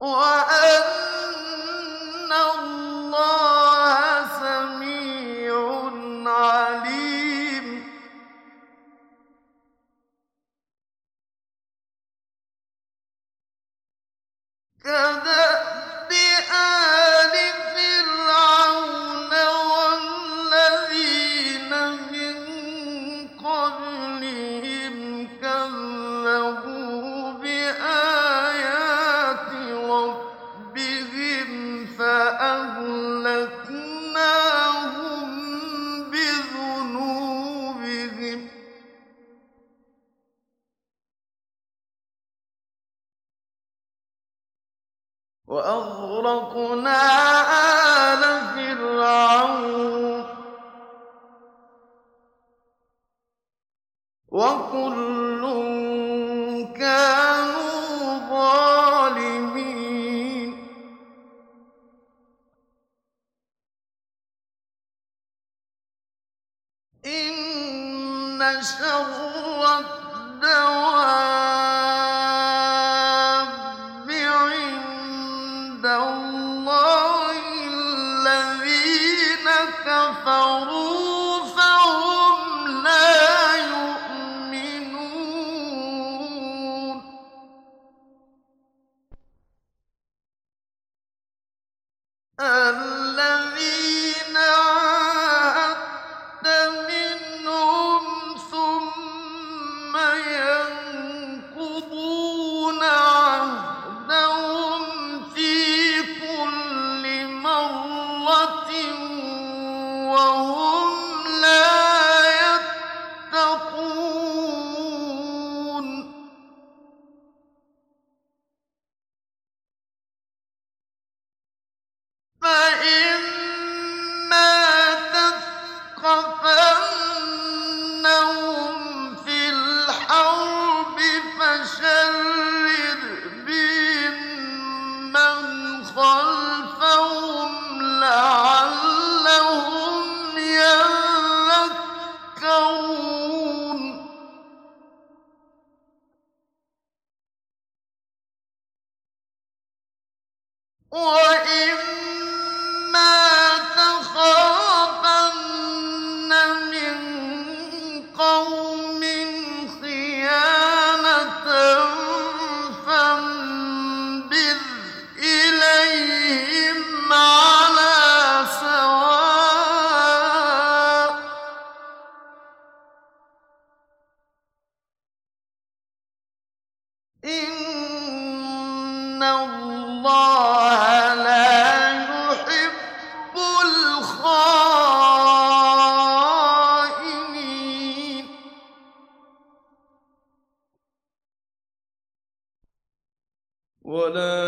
وَأَنَّ اللَّهَ سَمِيعٌ عَلِيمٌ كَدَأْبِ آلِ فِرْعَوْنَ وَالَّذِينَ مِن قَبْلِهِمْ كَذَّبُوا بِآيَاتِ رَبِّهِمْ فَأَهْلَكْنَاهُم بِذُنُوبِهِمْ وَأَغْرَقْنَا آلَ فِرْعَوْنَ ۚ وَكُلٌّ كَانُوا ظَالِمِينَ إِنَّ شَرَّ الدَّوَابِّ عِندَ اللَّهِ الَّذِينَ كَفَرُوا فَهُمْ لَا يُؤْمِنُونَ الَّذِينَ عَاهَدتَّ مِنْهُمْ ثُمَّ يَنقُضُونَ عَهْدَهُمْ فِي كُلِّ مَرَّةٍ وَهُمْ لَا يَتَّقُونَ فَإِمَّا تَثْقَفَنَّهُمْ فِي الْحَرْبِ فَشَرِّدْ بِهِم مَّنْ خَلْفَهُمْ لَعَلَّهُمْ يَذَّكَّرُونَ وَإِمَّا تَخَافَنَّ مِن قَوْمٍ خِيَانَةً فَانبِذْ إِلَيْهِمْ عَلَىٰ سَوَاءٍ ۚ إِنَّ اللَّهَ لَا يُحِبُّ الْخَائِنِينَ وَلَا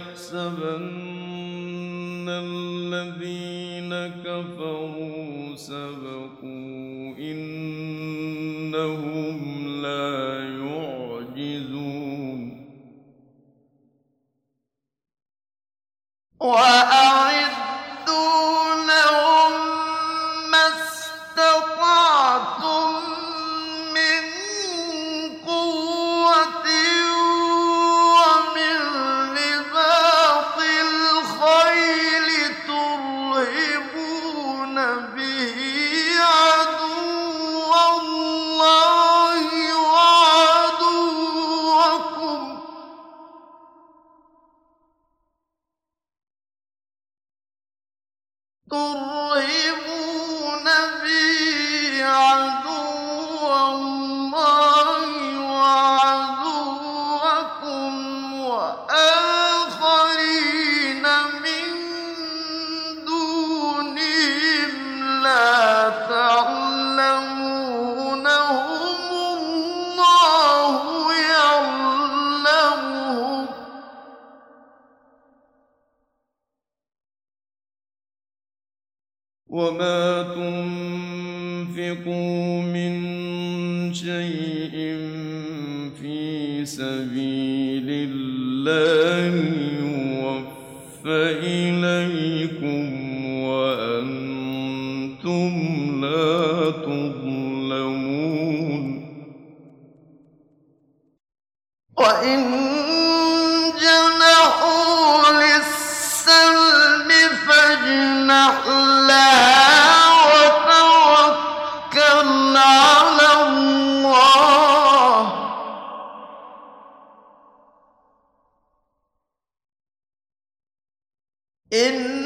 يَحْسَبَنَّ الَّذِينَ كَفَرُوا سَبَقُوا إِنَّهُمْ لَا يُعْجِزُونَ وَأَعِدُّوا لَهُم مَّا اسْتَطَعْتُم مِّن قُوَّةٍ وَمِن رِّبَاطِ الْخَيْلِ تُرْهِبُونَ بِهِ عَدُوَّ اللَّهِ وَعَدُوَّكُمْ ۚ وَآخَرِينَ مِن دُونِهِمْ لَا تَعْلَمُونَهُمُ اللَّهُ يَعْلَمُهُمْ ۚ وَمَا تُنفِقُوا مِن شَيْءٍ فِي سَبِيلِ اللَّهِ يُوَفَّ إِلَيْكُمْ وَأَنتُمْ لَا تُظْلَمُونَ وَإِن جَنَحُوا إن